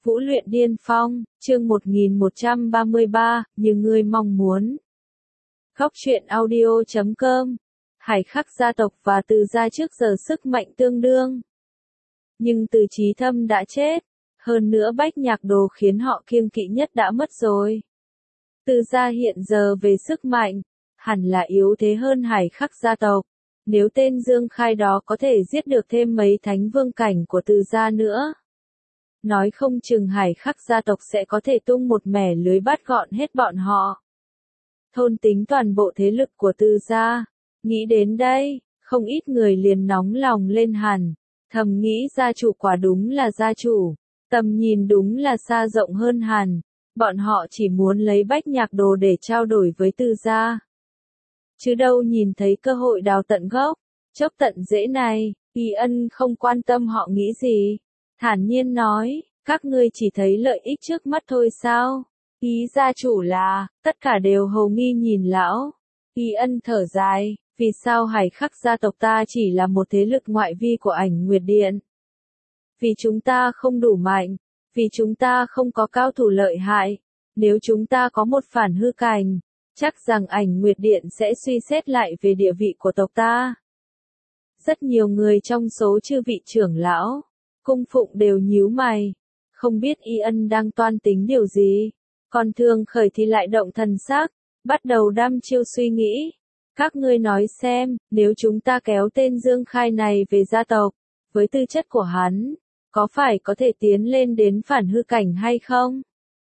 Vũ luyện điên phong, chương 1133, như ngươi mong muốn. Góc truyện audio.com. Hải Khắc gia tộc và Từ gia trước giờ sức mạnh tương đương. Nhưng Từ Chí Thâm đã chết, hơn nữa Bách Nhạc Đồ khiến họ kiêng kỵ nhất đã mất rồi. Từ gia hiện giờ về sức mạnh, hẳn là yếu thế hơn Hải Khắc gia tộc. Nếu tên Dương Khai đó có thể giết được thêm mấy thánh vương cảnh của Từ gia nữa, nói không chừng Hải Khắc gia tộc sẽ có thể tung một mẻ lưới bắt gọn hết bọn họ. Thôn tính toàn bộ thế lực của Từ gia. Nghĩ đến đây, không ít người liền nóng lòng lên hẳn, thầm nghĩ gia chủ quả đúng là gia chủ, tầm nhìn đúng là xa rộng hơn hẳn, bọn họ chỉ muốn lấy Bách Nhạc Đồ để trao đổi với Từ gia. Chứ đâu nhìn thấy cơ hội đào tận gốc, chốc tận rễ này, Y Ân không quan tâm họ nghĩ gì, thản nhiên nói, các ngươi chỉ thấy lợi ích trước mắt thôi sao? Ý gia chủ là, tất cả đều hầu nghi nhìn lão. Y Ân thở dài, vì sao Hải Khắc gia tộc ta chỉ là một thế lực ngoại vi của Ảnh Nguyệt Điện? Vì chúng ta không đủ mạnh, vì chúng ta không có cao thủ lợi hại, nếu chúng ta có một phản hư cảnh, chắc rằng Ảnh Nguyệt Điện sẽ suy xét lại về địa vị của tộc ta. Rất nhiều người trong số chư vị trưởng lão, cung phụng đều nhíu mày, không biết Y Ân đang toan tính điều gì, còn Thường Khởi thì lại động thần sắc, bắt đầu đăm chiêu suy nghĩ. Các ngươi nói xem, nếu chúng ta kéo tên Dương Khai này về gia tộc, với tư chất của hắn, có phải có thể tiến lên đến phản hư cảnh hay không?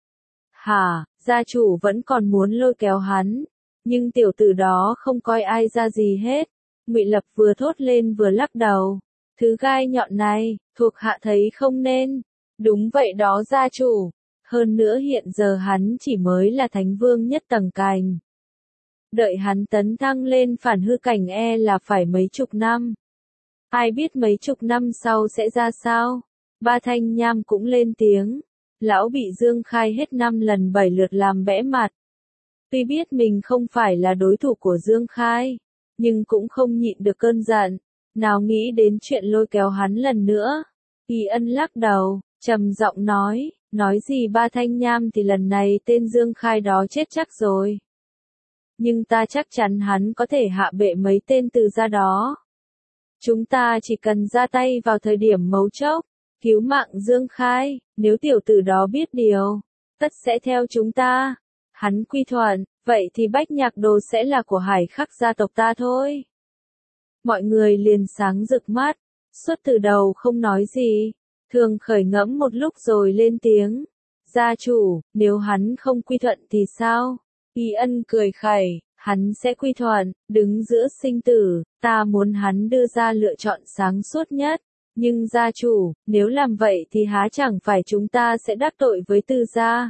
Hả, gia chủ vẫn còn muốn lôi kéo hắn, nhưng tiểu tử đó không coi ai ra gì hết. Ngụy Lập vừa thốt lên vừa lắc đầu. Thứ gai nhọn này, thuộc hạ thấy không nên. Đúng vậy đó gia chủ. Hơn nữa hiện giờ hắn chỉ mới là thánh vương nhất tầng cành. Đợi hắn tấn thăng lên phản hư cảnh là phải mấy chục năm. Ai biết mấy chục năm sau sẽ ra sao? Ba Thanh Nham cũng lên tiếng. Lão bị Dương Khai hết 5 lần 7 lượt làm bẽ mặt. Tuy biết mình không phải là đối thủ của Dương Khai, nhưng cũng không nhịn được cơn giận, nào nghĩ đến chuyện lôi kéo hắn lần nữa. Y Ân lắc đầu, trầm giọng nói gì Ba Thanh Nham thì lần này tên Dương Khai đó chết chắc rồi. Nhưng ta chắc chắn hắn có thể hạ bệ mấy tên Từ gia đó. Chúng ta chỉ cần ra tay vào thời điểm mấu chốt, cứu mạng Dương Khai, nếu tiểu tử đó biết điều, tất sẽ theo chúng ta. Hắn quy thuận, vậy thì Bách Nhạc Đồ sẽ là của Hải Khắc gia tộc ta thôi. Mọi người liền sáng rực mắt, suốt từ đầu không nói gì. Thường Khởi ngẫm một lúc rồi lên tiếng. Gia chủ, nếu hắn không quy thuận thì sao? Y Ân cười khẩy, hắn sẽ quy thuận, đứng giữa sinh tử, ta muốn hắn đưa ra lựa chọn sáng suốt nhất. Nhưng gia chủ, nếu làm vậy thì há chẳng phải chúng ta sẽ đắc tội với Từ gia?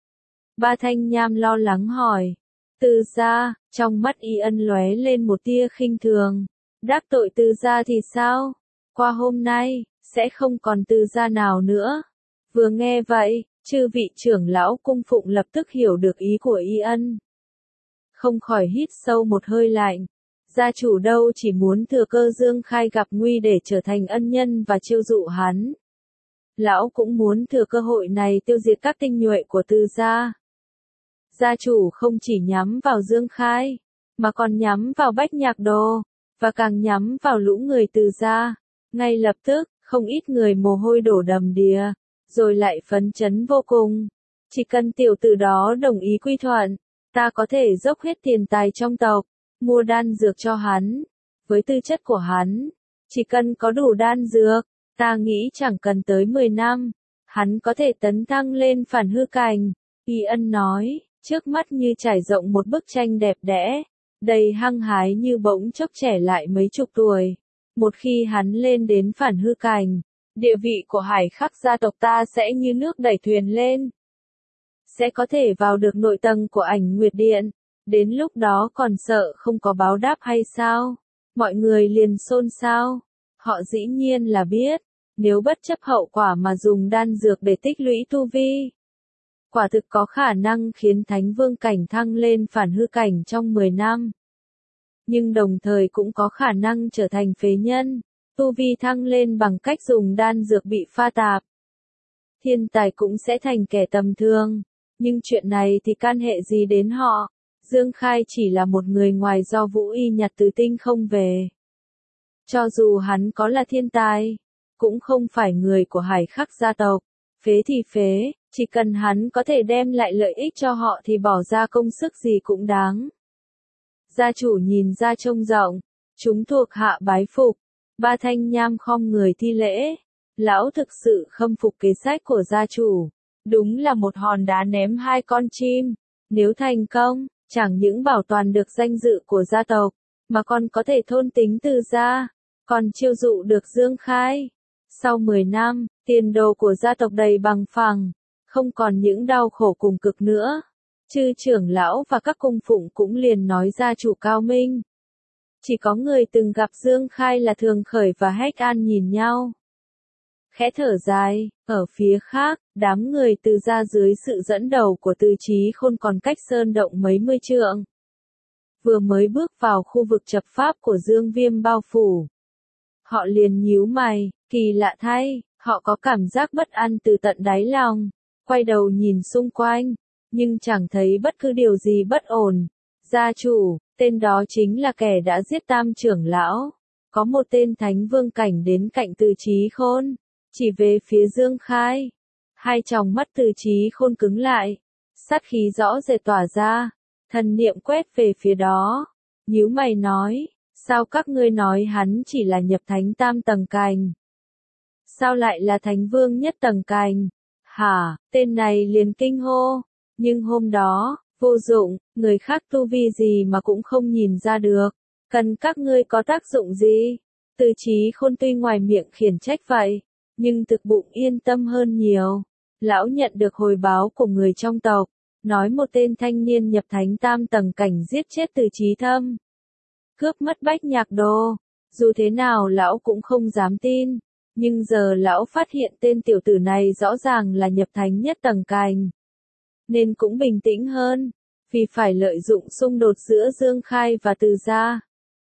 Ba Thanh Nham lo lắng hỏi. Từ gia, trong mắt Y Ân lóe lên một tia khinh thường. Đắc tội Từ gia thì sao? Qua hôm nay, sẽ không còn Từ gia nào nữa. Vừa nghe vậy, chư vị trưởng lão cung phụng lập tức hiểu được ý của Y Ân. Không khỏi hít sâu một hơi lạnh. Gia chủ đâu chỉ muốn thừa cơ Dương Khai gặp nguy để trở thành ân nhân và chiêu dụ hắn. Lão cũng muốn thừa cơ hội này tiêu diệt các tinh nhuệ của Từ gia. Gia chủ không chỉ nhắm vào Dương Khai, mà còn nhắm vào Bách Nhạc Đồ, và càng nhắm vào lũ người Từ gia. Ngay lập tức, không ít người mồ hôi đổ đầm đìa, rồi lại phấn chấn vô cùng. Chỉ cần tiểu tử đó đồng ý quy thuận, ta có thể dốc hết tiền tài trong tộc, mua đan dược cho hắn. Với tư chất của hắn, chỉ cần có đủ đan dược, ta nghĩ chẳng cần tới 10 năm, hắn có thể tấn thăng lên phản hư cảnh. Y Ân nói, trước mắt như trải rộng một bức tranh đẹp đẽ, đầy hăng hái như bỗng chốc trẻ lại mấy chục tuổi. Một khi hắn lên đến phản hư cảnh, địa vị của Hải Khắc gia tộc ta sẽ như nước đẩy thuyền lên. Sẽ có thể vào được nội tầng của Ảnh Nguyệt Điện. Đến lúc đó còn sợ không có báo đáp hay sao? Mọi người liền xôn xao. Họ dĩ nhiên là biết, nếu bất chấp hậu quả mà dùng đan dược để tích lũy tu vi, quả thực có khả năng khiến Thánh Vương cảnh thăng lên phản hư cảnh trong 10 năm. Nhưng đồng thời cũng có khả năng trở thành phế nhân, tu vi thăng lên bằng cách dùng đan dược bị pha tạp. thiên tài cũng sẽ thành kẻ tầm thường. Nhưng chuyện này thì can hệ gì đến họ? Dương Khai chỉ là một người ngoài do Vũ Y nhặt từ tinh không về. Cho dù hắn có là thiên tài, cũng không phải người của Hải Khắc gia tộc. Phế thì phế, chỉ cần hắn có thể đem lại lợi ích cho họ thì bỏ ra công sức gì cũng đáng. Gia chủ nhìn ra trông rộng, chúng thuộc hạ bái phục. Ba Thanh Nham khom người thi lễ. Lão thực sự khâm phục kế sách của gia chủ. Đúng là một hòn đá ném hai con chim. Nếu thành công, chẳng những bảo toàn được danh dự của gia tộc, mà còn có thể thôn tính Từ gia, còn chiêu dụ được Dương Khai. Sau 10 năm, tiền đồ của gia tộc đầy bằng phẳng, không còn những đau khổ cùng cực nữa. Chư trưởng lão và các cung phụng cũng liền nói gia chủ cao minh. Chỉ có người từng gặp Dương Khai là Thường Khởi và Hách An nhìn nhau. Khẽ thở dài, ở phía khác, đám người Từ gia dưới sự dẫn đầu của Từ Chí Khôn còn cách sơn động mấy mươi trượng. Vừa mới bước vào khu vực chập pháp của Dương Viêm bao phủ. Họ liền nhíu mày, kỳ lạ thay, họ có cảm giác bất an từ tận đáy lòng. Quay đầu nhìn xung quanh, nhưng chẳng thấy bất cứ điều gì bất ổn. Gia chủ, tên đó chính là kẻ đã giết Tam trưởng lão. Có một tên thánh vương cảnh đến cạnh Từ Chí Khôn, chỉ về phía Dương Khai. Hai tròng mắt Từ Chí Khôn cứng lại, sát khí rõ rệt tỏa ra, thần niệm quét về phía đó. Nhíu mày nói, sao các ngươi nói hắn chỉ là nhập thánh tam tầng cành? Sao lại là thánh vương nhất tầng cành? Hả, tên này liền kinh hô. Nhưng hôm đó, vô dụng, người khác tu vi gì mà cũng không nhìn ra được. Cần các ngươi có tác dụng gì? Từ Chí Khôn tuy ngoài miệng khiển trách vậy, nhưng thực bụng yên tâm hơn nhiều. Lão nhận được hồi báo của người trong tộc, nói một tên thanh niên nhập thánh tam tầng cảnh giết chết Từ Chí Thâm, cướp mất Bách Nhạc Đồ. Dù thế nào lão cũng không dám tin, nhưng giờ lão phát hiện tên tiểu tử này rõ ràng là nhập thánh nhất tầng cành, nên cũng bình tĩnh hơn, vì phải lợi dụng xung đột giữa Dương Khai và Từ gia.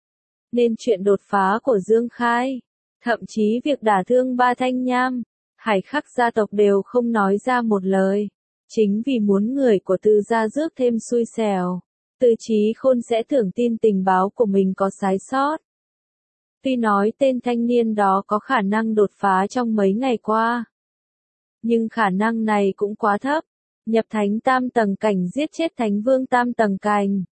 Nên chuyện đột phá của Dương Khai, thậm chí việc đả thương Ba Thanh Nham, Hải Khắc gia tộc đều không nói ra một lời, chính vì muốn người của Từ gia rước thêm xui xẻo. Từ Chí Khôn sẽ tưởng tin tình báo của mình có sai sót. Tuy nói tên thanh niên đó có khả năng đột phá trong mấy ngày qua, nhưng khả năng này cũng quá thấp. Nhập thánh tam tầng cảnh giết chết thánh vương tam tầng cành,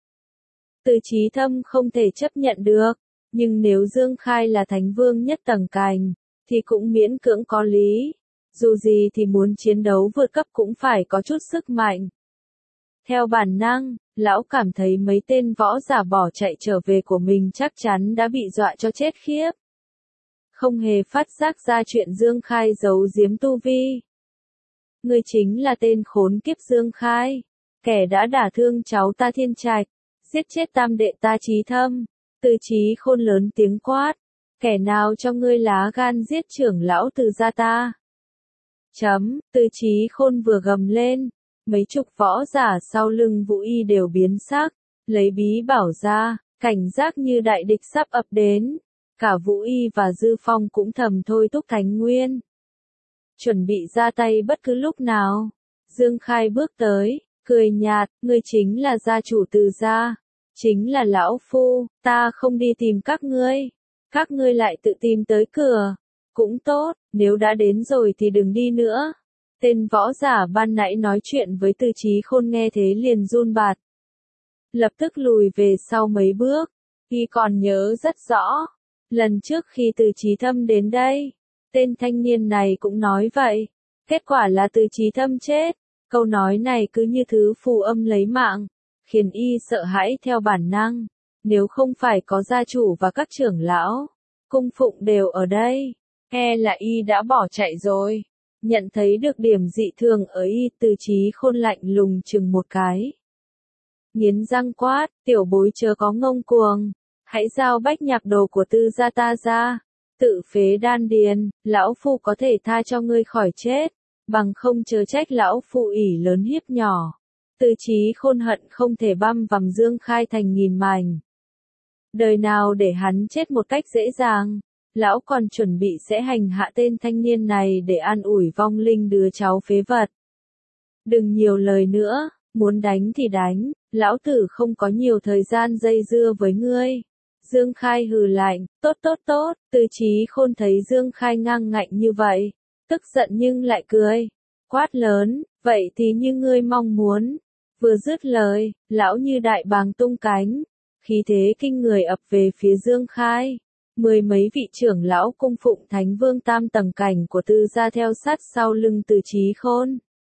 Từ Chí Thâm không thể chấp nhận được. Nhưng nếu Dương Khai là thánh vương nhất tầng cành, thì cũng miễn cưỡng có lý. Dù gì thì muốn chiến đấu vượt cấp cũng phải có chút sức mạnh. Theo bản năng, lão cảm thấy mấy tên võ giả bỏ chạy trở về của mình chắc chắn đã bị dọa cho chết khiếp. Không hề phát giác ra chuyện Dương Khai giấu giếm tu vi. Ngươi chính là tên khốn kiếp Dương Khai, kẻ đã đả thương cháu ta Thiên Trạch, giết chết tam đệ ta Chí Thâm. Từ Chí Khôn lớn tiếng quát, kẻ nào cho ngươi lá gan giết trưởng lão Từ gia ta? Từ Chí Khôn vừa gầm lên, mấy chục võ giả sau lưng Vũ Y đều biến sắc, lấy bí bảo ra, cảnh giác như đại địch sắp ập đến. Cả Vũ Y và Dư Phong cũng thầm thôi thúc thánh nguyên, chuẩn bị ra tay bất cứ lúc nào. Dương Khai bước tới, cười nhạt, ngươi chính là gia chủ Từ gia. Chính là lão phu, ta không đi tìm các ngươi lại tự tìm tới cửa. Cũng tốt, nếu đã đến rồi thì đừng đi nữa. Tên võ giả ban nãy nói chuyện với Từ Chí Khôn nghe thế liền run bạt, lập tức lùi về sau mấy bước. Y còn nhớ rất rõ, lần trước khi Từ Chí Thâm đến đây, tên thanh niên này cũng nói vậy. Kết quả là Từ Chí Thâm chết. Câu nói này cứ như thứ phù âm lấy mạng, khiến y sợ hãi theo bản năng. Nếu không phải có gia chủ và các trưởng lão, cung phụng đều ở đây, e là y đã bỏ chạy rồi. Nhận thấy được điểm dị thường ở y, Từ Chí Khôn lạnh lùng chừng một cái, nghiến răng quát, tiểu bối chớ có ngông cuồng, hãy giao Bách Nhạc Đồ của Từ gia ta ra, tự phế đan điền, lão phu có thể tha cho ngươi khỏi chết, bằng không chớ trách lão phu ỷ lớn hiếp nhỏ. Từ Chí Khôn hận không thể băm vằm Dương Khai thành nghìn mảnh. Đời nào để hắn chết một cách dễ dàng. lão còn chuẩn bị sẽ hành hạ tên thanh niên này để an ủi vong linh đứa cháu phế vật. Đừng nhiều lời nữa, muốn đánh thì đánh, lão tử không có nhiều thời gian dây dưa với ngươi. Dương Khai hừ lạnh, tốt tốt tốt, Từ Chí Khôn thấy Dương Khai ngang ngạnh như vậy, tức giận nhưng lại cười, quát lớn, vậy thì như ngươi mong muốn. Vừa dứt lời, lão như đại bàng tung cánh, khí thế kinh người ập về phía Dương Khai. Mười mấy vị trưởng lão cung phụng Thánh Vương tam tầng cảnh của Tư gia theo sát sau lưng Từ Chí Khôn.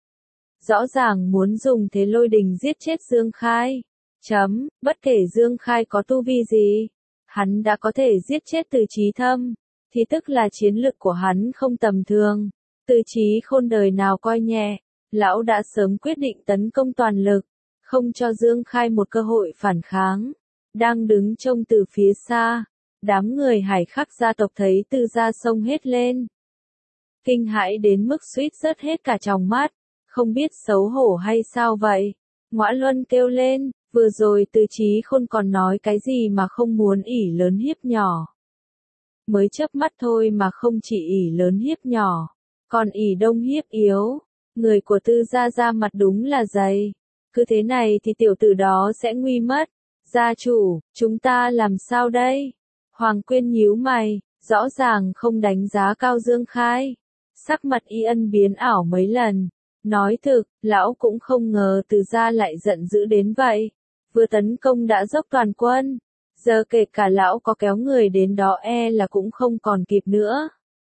Rõ ràng muốn dùng thế lôi đình giết chết Dương Khai. Bất kể Dương Khai có tu vi gì, hắn đã có thể giết chết Từ Chí Thâm, thì tức là chiến lực của hắn không tầm thường. Từ Chí Khôn đời nào coi nhẹ, lão đã sớm quyết định tấn công toàn lực, không cho Dương Khai một cơ hội phản kháng. Đang đứng trông từ phía xa, đám người Hải Khắc gia tộc thấy Tư gia xông hết lên. Kinh hãi đến mức suýt rớt hết cả tròng mắt, không biết xấu hổ hay sao vậy. Ngõa Luân kêu lên, vừa rồi Từ Chí Khôn còn nói cái gì mà không muốn ỷ lớn hiếp nhỏ. Mới chớp mắt thôi mà không chỉ ỷ lớn hiếp nhỏ, còn ỷ đông hiếp yếu. Người của Tư gia ra mặt đúng là dày. Cứ thế này thì tiểu tử đó sẽ nguy mất. Gia chủ, chúng ta làm sao đây? Hoàng Quyên nhíu mày, rõ ràng không đánh giá cao Dương Khai. Sắc mặt Y Ân biến ảo mấy lần. Nói thực, lão cũng không ngờ Từ gia lại giận dữ đến vậy. Vừa tấn công đã dốc toàn quân. Giờ kể cả lão có kéo người đến đó là cũng không còn kịp nữa.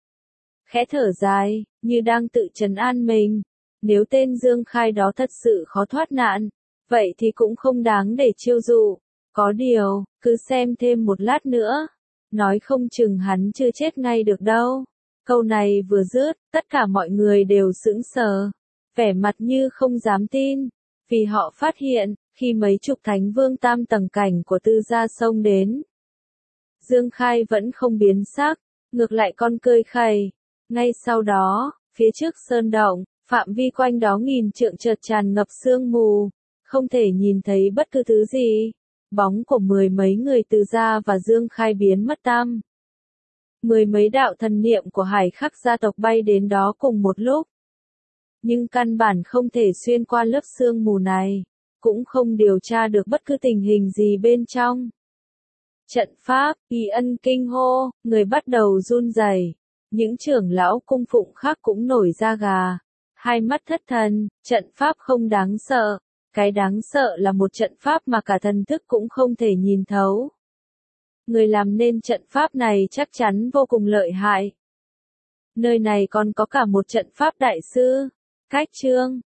Khẽ thở dài, như đang tự trấn an mình. Nếu tên Dương Khai đó thật sự khó thoát nạn, vậy thì cũng không đáng để chiêu dụ. Có điều, cứ xem thêm một lát nữa. Nói không chừng hắn chưa chết ngay được đâu. Câu này vừa dứt, tất cả mọi người đều sững sờ. Vẻ mặt như không dám tin. Vì họ phát hiện, khi mấy chục Thánh Vương tam tầng cảnh của Tư gia xông đến, Dương Khai vẫn không biến sắc, ngược lại con cười khẩy. Ngay sau đó, phía trước sơn động, phạm vi quanh đó nghìn trượng chợt tràn ngập sương mù, không thể nhìn thấy bất cứ thứ gì. Bóng của mười mấy người Từ gia và Dương Khai biến mất tăm. Mười mấy đạo thần niệm của Hải Khắc gia tộc bay đến đó cùng một lúc. Nhưng căn bản không thể xuyên qua lớp sương mù này, cũng không điều tra được bất cứ tình hình gì bên trong. Trận pháp, Y Ân kinh hô, người bắt đầu run rẩy. Những trưởng lão cung phụng khác cũng nổi da gà, hai mắt thất thần. Trận pháp không đáng sợ, cái đáng sợ là một trận pháp mà cả thần thức cũng không thể nhìn thấu. Người làm nên trận pháp này chắc chắn vô cùng lợi hại. Nơi này còn có cả một trận pháp đại sư. Cách chương